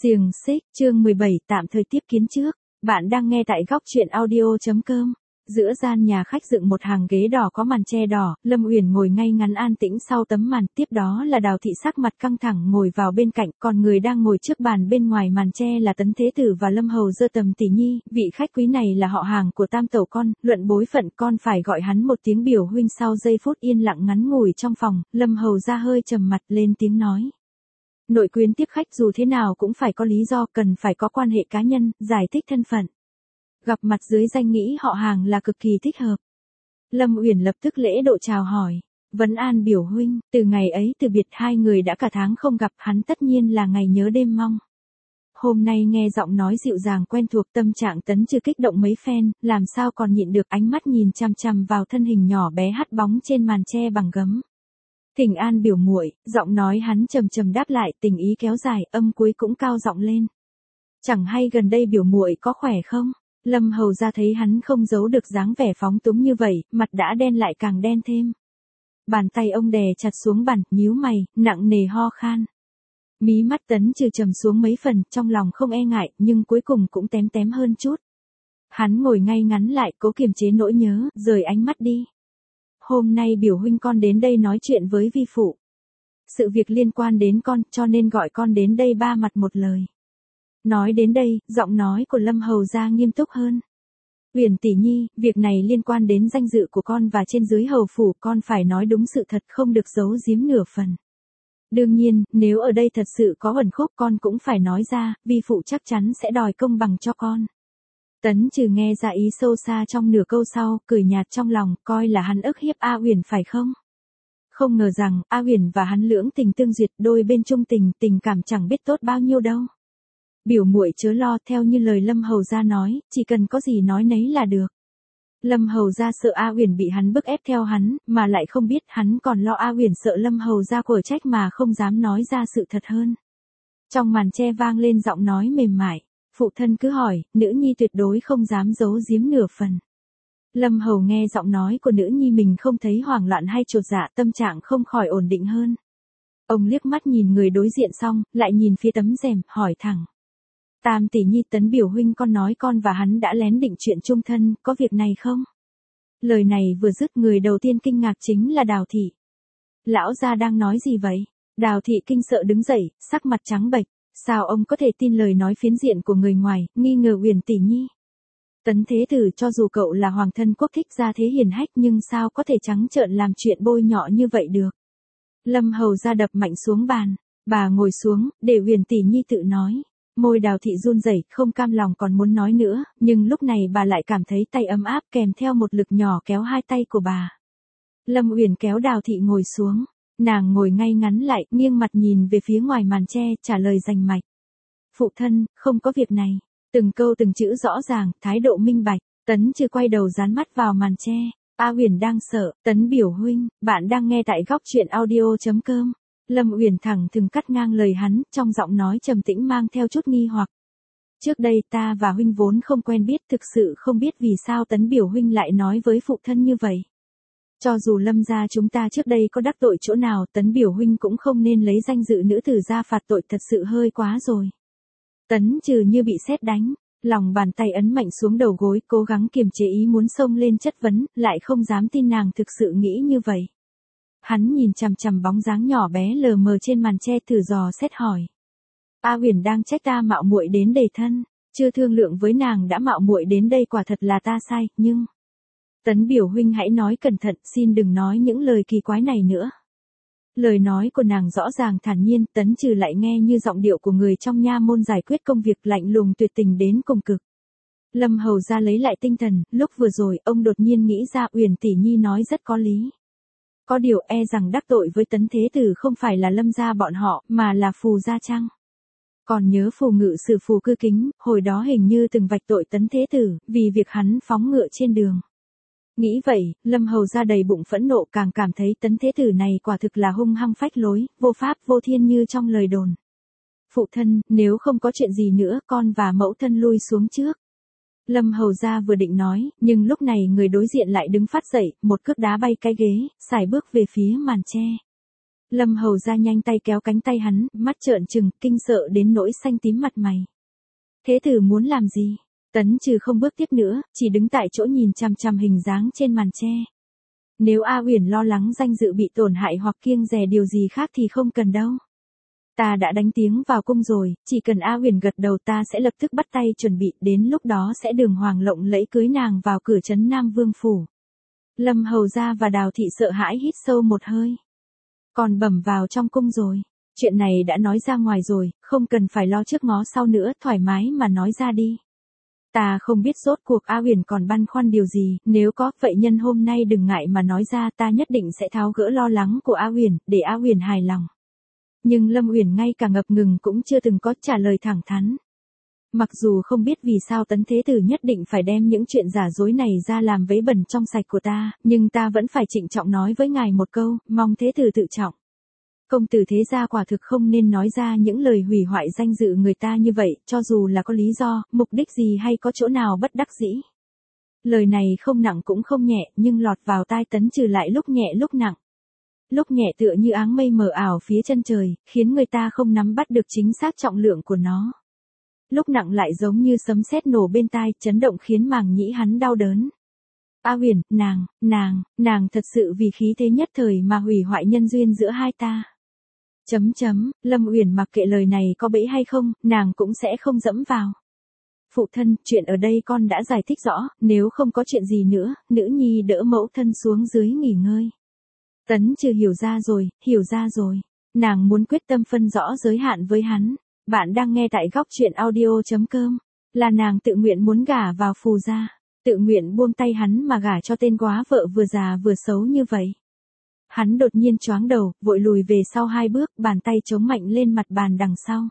Xiềng xích, chương 17, tạm thời tiếp kiến trước. Bạn đang nghe tại góc truyện audio.com. Giữa gian nhà khách dựng một hàng ghế đỏ có màn che đỏ, Lâm Uyển ngồi ngay ngắn an tĩnh sau tấm màn, tiếp đó là Đào Thị sắc mặt căng thẳng ngồi vào bên cạnh, còn người đang ngồi trước bàn bên ngoài màn che là Tấn Thế Tử và Lâm Hầu Dơ Tầm tỷ nhi, vị khách quý này là họ hàng của Tam tẩu con, luận bối phận con phải gọi hắn một tiếng biểu huynh. Sau giây phút yên lặng ngắn ngủi trong phòng, Lâm Hầu ra hơi trầm mặt lên tiếng nói. Nội quyến tiếp khách dù thế nào cũng phải có lý do, cần phải có quan hệ cá nhân, giải thích thân phận. Gặp mặt dưới danh nghĩa họ hàng là cực kỳ thích hợp. Lâm Uyển lập tức lễ độ chào hỏi. Vấn an biểu huynh, từ ngày ấy từ biệt hai người đã cả tháng không gặp, hắn tất nhiên là ngày nhớ đêm mong. Hôm nay nghe giọng nói dịu dàng quen thuộc, tâm trạng Tấn Trừ kích động mấy phen, làm sao còn nhịn được, ánh mắt nhìn chằm chằm vào thân hình nhỏ bé hắt bóng trên màn che bằng gấm. Thỉnh an biểu muội, giọng nói hắn trầm trầm đáp lại, tình ý kéo dài, âm cuối cũng cao giọng lên. Chẳng hay gần đây biểu muội có khỏe không? Lâm Hầu ra thấy hắn không giấu được dáng vẻ phóng túng như vậy, mặt đã đen lại càng đen thêm. Bàn tay ông đè chặt xuống bàn, nhíu mày, nặng nề ho khan. Mí mắt Tấn Trừ trầm xuống mấy phần, trong lòng không e ngại, nhưng cuối cùng cũng tém tém hơn chút. Hắn ngồi ngay ngắn lại, cố kiềm chế nỗi nhớ, rời ánh mắt đi. Hôm nay biểu huynh con đến đây nói chuyện với vi phụ. Sự việc liên quan đến con, cho nên gọi con đến đây ba mặt một lời. Nói đến đây, giọng nói của Lâm Hầu ra nghiêm túc hơn. Uyển tỷ nhi, việc này liên quan đến danh dự của con và trên dưới hầu phủ, con phải nói đúng sự thật, không được giấu giếm nửa phần. Đương nhiên, nếu ở đây thật sự có uẩn khúc con cũng phải nói ra, vi phụ chắc chắn sẽ đòi công bằng cho con. Tấn Trừ nghe ra ý sâu xa trong nửa câu sau, cười nhạt trong lòng, coi là hắn ức hiếp A Uyển phải không? Không ngờ rằng, A Uyển và hắn lưỡng tình tương duyệt, đôi bên chung tình, tình cảm chẳng biết tốt bao nhiêu đâu. Biểu muội chớ lo, theo như lời Lâm Hầu gia nói, chỉ cần có gì nói nấy là được. Lâm Hầu gia sợ A Uyển bị hắn bức ép theo hắn, mà lại không biết hắn còn lo A Uyển sợ Lâm Hầu gia quở trách mà không dám nói ra sự thật hơn. Trong màn che vang lên giọng nói mềm mại. Phụ thân cứ hỏi, nữ nhi tuyệt đối không dám giấu giếm nửa phần. Lâm Hầu nghe giọng nói của nữ nhi mình không thấy hoảng loạn hay chột dạ, tâm trạng không khỏi ổn định hơn. Ông liếc mắt nhìn người đối diện xong, lại nhìn phía tấm rèm, hỏi thẳng. Tam tỷ nhi, Tấn biểu huynh con nói con và hắn đã lén định chuyện chung thân, có việc này không? Lời này vừa dứt, người đầu tiên kinh ngạc chính là Đào Thị. Lão gia đang nói gì vậy? Đào Thị kinh sợ đứng dậy, sắc mặt trắng bệch. Sao ông có thể tin lời nói phiến diện của người ngoài, nghi ngờ Uyển tỷ nhi? Tấn Thế Tử, cho dù cậu là hoàng thân quốc thích gia thế hiền hách nhưng sao có thể trắng trợn làm chuyện bôi nhọ như vậy được? Lâm Hầu ra đập mạnh xuống bàn, bà ngồi xuống, để Uyển tỷ nhi tự nói. Môi Đào Thị run rẩy, không cam lòng còn muốn nói nữa, nhưng lúc này bà lại cảm thấy tay ấm áp kèm theo một lực nhỏ kéo hai tay của bà. Lâm Uyển kéo Đào Thị ngồi xuống. Nàng ngồi ngay ngắn lại, nghiêng mặt nhìn về phía ngoài màn che, trả lời rành mạch. Phụ thân, không có việc này. Từng câu từng chữ rõ ràng, thái độ minh bạch. Tấn Trừ quay đầu dán mắt vào màn che. A Uyển đang sợ. Tấn biểu huynh, bạn đang nghe tại góc truyện audio.com. Lâm Uyển thẳng thừng cắt ngang lời hắn, trong giọng nói trầm tĩnh mang theo chút nghi hoặc. Trước đây ta và huynh vốn không quen biết, thực sự không biết vì sao Tấn biểu huynh lại nói với phụ thân như vậy. Cho dù Lâm gia chúng ta trước đây có đắc tội chỗ nào, Tấn biểu huynh cũng không nên lấy danh dự nữ tử ra phạt tội, thật sự hơi quá rồi. Tấn Trừ như bị sét đánh, lòng bàn tay ấn mạnh xuống đầu gối, cố gắng kiềm chế ý muốn xông lên chất vấn, lại không dám tin nàng thực sự nghĩ như vậy. Hắn nhìn chằm chằm bóng dáng nhỏ bé lờ mờ trên màn che, thử dò xét hỏi. A Uyển đang trách ta mạo muội đến đầy thân, chưa thương lượng với nàng đã mạo muội đến đây, quả thật là ta sai, nhưng... Tấn biểu huynh hãy nói cẩn thận, xin đừng nói những lời kỳ quái này nữa. Lời nói của nàng rõ ràng thản nhiên, Tấn Trừ lại nghe như giọng điệu của người trong nha môn giải quyết công việc, lạnh lùng tuyệt tình đến cùng cực. Lâm Hầu ra lấy lại tinh thần, lúc vừa rồi ông đột nhiên nghĩ ra Uyển tỷ nhi nói rất có lý. Có điều e rằng đắc tội với Tấn Thế Tử không phải là Lâm gia bọn họ, mà là Phù gia chăng? Còn nhớ Phù ngự sử Phù Cư Kính, hồi đó hình như từng vạch tội Tấn Thế Tử, vì việc hắn phóng ngựa trên đường. Nghĩ vậy, Lâm Hầu ra đầy bụng phẫn nộ, càng cảm thấy Tấn Thế Tử này quả thực là hung hăng phách lối, vô pháp vô thiên như trong lời đồn. Phụ thân, nếu không có chuyện gì nữa, con và mẫu thân lui xuống trước. Lâm Hầu ra vừa định nói, nhưng lúc này người đối diện lại đứng phát dậy, một cước đá bay cái ghế, sải bước về phía màn che. Lâm Hầu ra nhanh tay kéo cánh tay hắn, mắt trợn trừng, kinh sợ đến nỗi xanh tím mặt mày. Thế tử muốn làm gì? Tấn Trừ không bước tiếp nữa, chỉ đứng tại chỗ nhìn chằm chằm hình dáng trên màn tre. Nếu A Uyển lo lắng danh dự bị tổn hại hoặc kiêng dè điều gì khác thì không cần đâu. Ta đã đánh tiếng vào cung rồi, chỉ cần A Uyển gật đầu ta sẽ lập tức bắt tay chuẩn bị, đến lúc đó sẽ đường hoàng lộng lẫy cưới nàng vào cửa trấn Nam Vương phủ. Lâm Hầu gia và Đào thị sợ hãi hít sâu một hơi. Còn bẩm vào trong cung rồi. Chuyện này đã nói ra ngoài rồi, không cần phải lo trước ngó sau nữa, thoải mái mà nói ra đi. Ta không biết rốt cuộc A Uyển còn băn khoăn điều gì, nếu có, vậy nhân hôm nay đừng ngại mà nói ra, ta nhất định sẽ tháo gỡ lo lắng của A Uyển, để A Uyển hài lòng. Nhưng Lâm Uyển ngay cả ngập ngừng cũng chưa từng có trả lời thẳng thắn. Mặc dù không biết vì sao Tấn Thế Tử nhất định phải đem những chuyện giả dối này ra làm vấy bẩn trong sạch của ta, nhưng ta vẫn phải trịnh trọng nói với ngài một câu, mong Thế Tử tự trọng. Công tử thế gia quả thực không nên nói ra những lời hủy hoại danh dự người ta như vậy, cho dù là có lý do, mục đích gì hay có chỗ nào bất đắc dĩ. Lời này không nặng cũng không nhẹ, nhưng lọt vào tai Tấn Trừ lại lúc nhẹ lúc nặng. Lúc nhẹ tựa như áng mây mờ ảo phía chân trời, khiến người ta không nắm bắt được chính xác trọng lượng của nó. Lúc nặng lại giống như sấm sét nổ bên tai, chấn động khiến màng nhĩ hắn đau đớn. A Uyển, nàng thật sự vì khí thế nhất thời mà hủy hoại nhân duyên giữa hai ta. Lâm Uyển mặc kệ lời này có bẫy hay không, nàng cũng sẽ không dẫm vào. Phụ thân, chuyện ở đây con đã giải thích rõ, nếu không có chuyện gì nữa, nữ nhi đỡ mẫu thân xuống dưới nghỉ ngơi. Tấn Trừ hiểu ra rồi. Nàng muốn quyết tâm phân rõ giới hạn với hắn. Bạn đang nghe tại góc truyện audio.com. Là nàng tự nguyện muốn gả vào Phù gia, tự nguyện buông tay hắn mà gả cho tên góa vợ vừa già vừa xấu như vậy. Hắn đột nhiên choáng đầu, vội lùi về sau 2 bước, bàn tay chống mạnh lên mặt bàn đằng sau.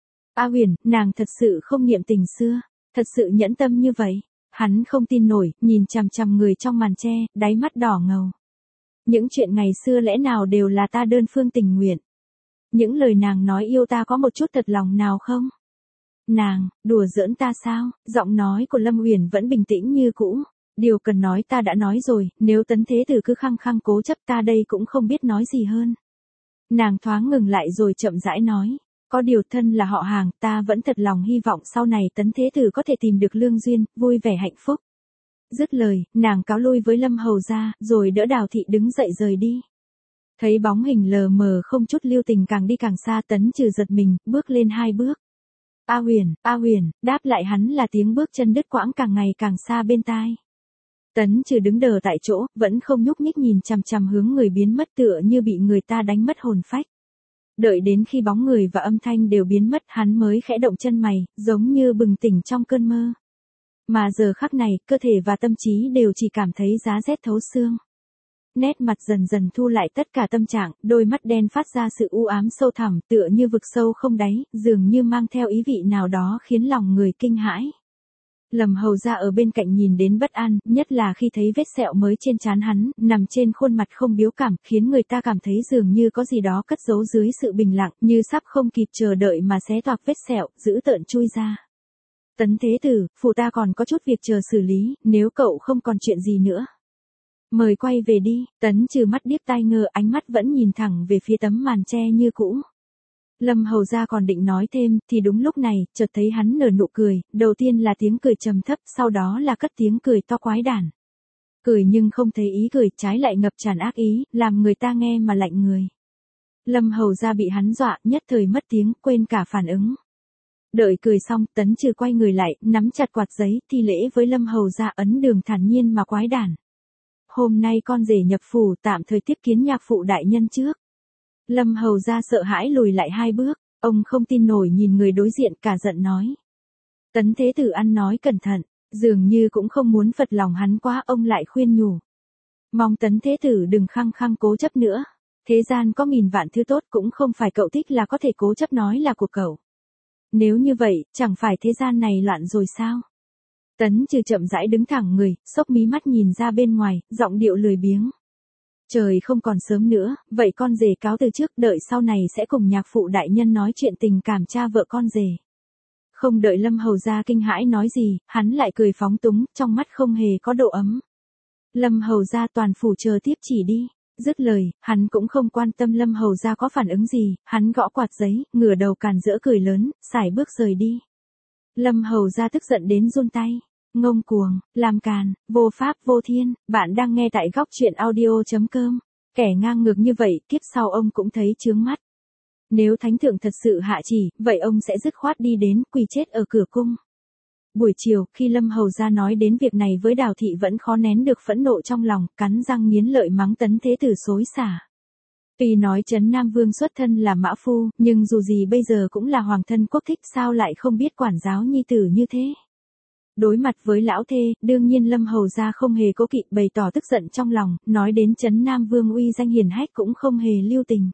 A Uyển, nàng thật sự không niệm tình xưa, thật sự nhẫn tâm như vậy. Hắn không tin nổi, nhìn chằm chằm người trong màn tre, đáy mắt đỏ ngầu. Những chuyện ngày xưa lẽ nào đều là ta đơn phương tình nguyện? Những lời nàng nói yêu ta có một chút thật lòng nào không? Nàng, đùa giỡn ta sao? Giọng nói của Lâm Uyển vẫn bình tĩnh như cũ. Điều cần nói ta đã nói rồi, nếu Tấn Thế Tử cứ khăng khăng cố chấp ta đây cũng không biết nói gì hơn. Nàng thoáng ngừng lại rồi chậm rãi nói. Có điều thân là họ hàng, ta vẫn thật lòng hy vọng sau này Tấn Thế Tử có thể tìm được lương duyên, vui vẻ hạnh phúc. Dứt lời, nàng cáo lui với Lâm Hầu gia, rồi đỡ Đào thị đứng dậy rời đi. Thấy bóng hình lờ mờ không chút lưu tình càng đi càng xa, Tấn Trừ giật mình, bước lên 2 bước. A Uyển, đáp lại hắn là tiếng bước chân đứt quãng càng ngày càng xa bên tai. Tấn Trừ đứng đờ tại chỗ, vẫn không nhúc nhích nhìn chằm chằm hướng người biến mất tựa như bị người ta đánh mất hồn phách. Đợi đến khi bóng người và âm thanh đều biến mất hắn mới khẽ động chân mày, giống như bừng tỉnh trong cơn mơ. Mà giờ khắc này, cơ thể và tâm trí đều chỉ cảm thấy giá rét thấu xương. Nét mặt dần dần thu lại tất cả tâm trạng, đôi mắt đen phát ra sự u ám sâu thẳm tựa như vực sâu không đáy, dường như mang theo ý vị nào đó khiến lòng người kinh hãi. Lâm Hầu gia ở bên cạnh nhìn đến bất an, nhất là khi thấy vết sẹo mới trên trán hắn, nằm trên khuôn mặt không biếu cảm, khiến người ta cảm thấy dường như có gì đó cất giấu dưới sự bình lặng, như sắp không kịp chờ đợi mà xé toạc vết sẹo, dữ tợn chui ra. Tấn Thế Tử, phủ ta còn có chút việc chờ xử lý, nếu cậu không còn chuyện gì nữa. Mời quay về đi. Tấn Trừ mắt điếc tai ngơ, ánh mắt vẫn nhìn thẳng về phía tấm màn tre như cũ. Lâm Hầu gia còn định nói thêm, thì đúng lúc này, chợt thấy hắn nở nụ cười, đầu tiên là tiếng cười trầm thấp, sau đó là cất tiếng cười to quái đản. Cười nhưng không thấy ý cười, trái lại ngập tràn ác ý, làm người ta nghe mà lạnh người. Lâm Hầu gia bị hắn dọa, nhất thời mất tiếng, quên cả phản ứng. Đợi cười xong, Tấn Trừ quay người lại, nắm chặt quạt giấy, thi lễ với Lâm Hầu gia ấn đường thản nhiên mà quái đản. Hôm nay con rể nhập phủ, tạm thời tiếp kiến nhạc phụ đại nhân trước. Lâm Hầu gia sợ hãi lùi lại 2 bước, ông không tin nổi nhìn người đối diện cả giận nói. Tấn Thế Tử ăn nói cẩn thận, dường như cũng không muốn phật lòng hắn quá, ông lại khuyên nhủ. Mong Tấn Thế Tử đừng khăng khăng cố chấp nữa, thế gian có nghìn vạn thứ tốt cũng không phải cậu thích là có thể cố chấp nói là của cậu. Nếu như vậy, chẳng phải thế gian này loạn rồi sao? Tấn Trừ chậm rãi đứng thẳng người, xốc mí mắt nhìn ra bên ngoài, giọng điệu lười biếng. Trời không còn sớm nữa, vậy con rể cáo từ trước, đợi sau này sẽ cùng nhạc phụ đại nhân nói chuyện tình cảm cha vợ con rể. Không đợi Lâm Hầu gia kinh hãi nói gì, hắn lại cười phóng túng, trong mắt không hề có độ ấm. Lâm Hầu gia toàn phủ chờ tiếp chỉ đi. Dứt lời, hắn cũng không quan tâm Lâm Hầu gia có phản ứng gì, hắn gõ quạt giấy, ngửa đầu càn rỡ cười lớn, sải bước rời đi. Lâm Hầu gia tức giận đến run tay. Ngông cuồng, làm càn, vô pháp vô thiên, bạn đang nghe tại góc truyện audio.com. Kẻ ngang ngược như vậy, kiếp sau ông cũng thấy chướng mắt. Nếu thánh thượng thật sự hạ chỉ, vậy ông sẽ dứt khoát đi đến, quỳ chết ở cửa cung. Buổi chiều, khi Lâm Hầu gia nói đến việc này với Đào Thị vẫn khó nén được phẫn nộ trong lòng, cắn răng nghiến lợi mắng Tấn Thế Tử xối xả. Tuy nói Trấn Nam Vương xuất thân là mã phu, nhưng dù gì bây giờ cũng là hoàng thân quốc thích, sao lại không biết quản giáo nhi tử như thế. Đối mặt với lão thê, đương nhiên Lâm Hầu gia không hề cố kỵ, bày tỏ tức giận trong lòng, nói đến Trấn Nam Vương uy danh hiển hách cũng không hề lưu tình.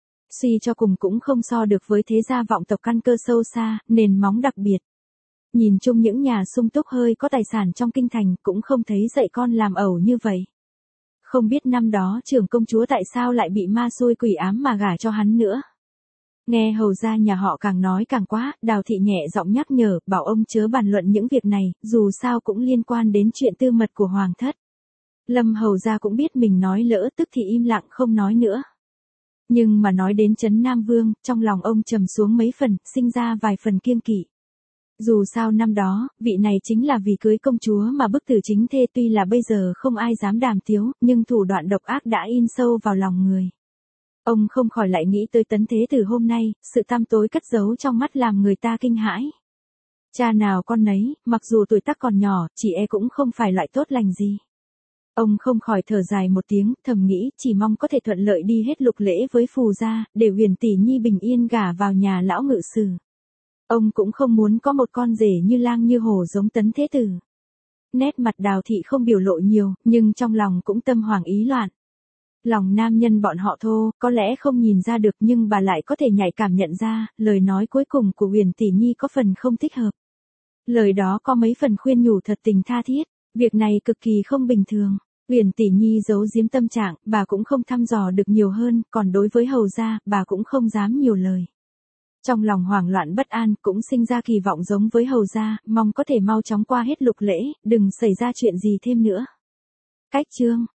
Suy cho cùng cũng không so được với thế gia vọng tộc căn cơ sâu xa, nền móng đặc biệt. Nhìn chung những nhà sung túc hơi có tài sản trong kinh thành cũng không thấy dạy con làm ẩu như vậy. Không biết năm đó trưởng công chúa tại sao lại bị ma xui quỷ ám mà gả cho hắn nữa. Nghe hầu gia nhà họ càng nói càng quá, Đào Thị nhẹ giọng nhắc nhở, bảo ông chớ bàn luận những việc này, dù sao cũng liên quan đến chuyện tư mật của hoàng thất. Lâm hầu gia cũng biết mình nói lỡ, tức thì im lặng không nói nữa. Nhưng mà nói đến Trấn Nam Vương, trong lòng ông trầm xuống mấy phần, sinh ra vài phần kiêng kỵ. Dù sao năm đó, vị này chính là vì cưới công chúa mà bức tử chính thê, tuy là bây giờ không ai dám đàm tiếu, nhưng thủ đoạn độc ác đã in sâu vào lòng người. Ông không khỏi lại nghĩ tới Tấn Thế Tử hôm nay, sự tăm tối cất giấu trong mắt làm người ta kinh hãi. Cha nào con nấy, mặc dù tuổi tác còn nhỏ, chỉ e cũng không phải loại tốt lành gì. Ông không khỏi thở dài một tiếng, thầm nghĩ, chỉ mong có thể thuận lợi đi hết lục lễ với phù gia, để Huyền tỷ nhi bình yên gả vào nhà lão ngự sử. Ông cũng không muốn có một con rể như lang như hổ giống Tấn Thế Tử. Nét mặt Đào Thị không biểu lộ nhiều, nhưng trong lòng cũng tâm hoảng ý loạn. Lòng nam nhân bọn họ thô, có lẽ không nhìn ra được, nhưng bà lại có thể nhạy cảm nhận ra, lời nói cuối cùng của Huyền tỷ nhi có phần không thích hợp. Lời đó có mấy phần khuyên nhủ thật tình tha thiết, việc này cực kỳ không bình thường. Huyền tỷ nhi giấu giếm tâm trạng, bà cũng không thăm dò được nhiều hơn, còn đối với hầu gia, bà cũng không dám nhiều lời. Trong lòng hoảng loạn bất an, cũng sinh ra kỳ vọng giống với hầu gia, mong có thể mau chóng qua hết lục lễ, đừng xảy ra chuyện gì thêm nữa. Cách chương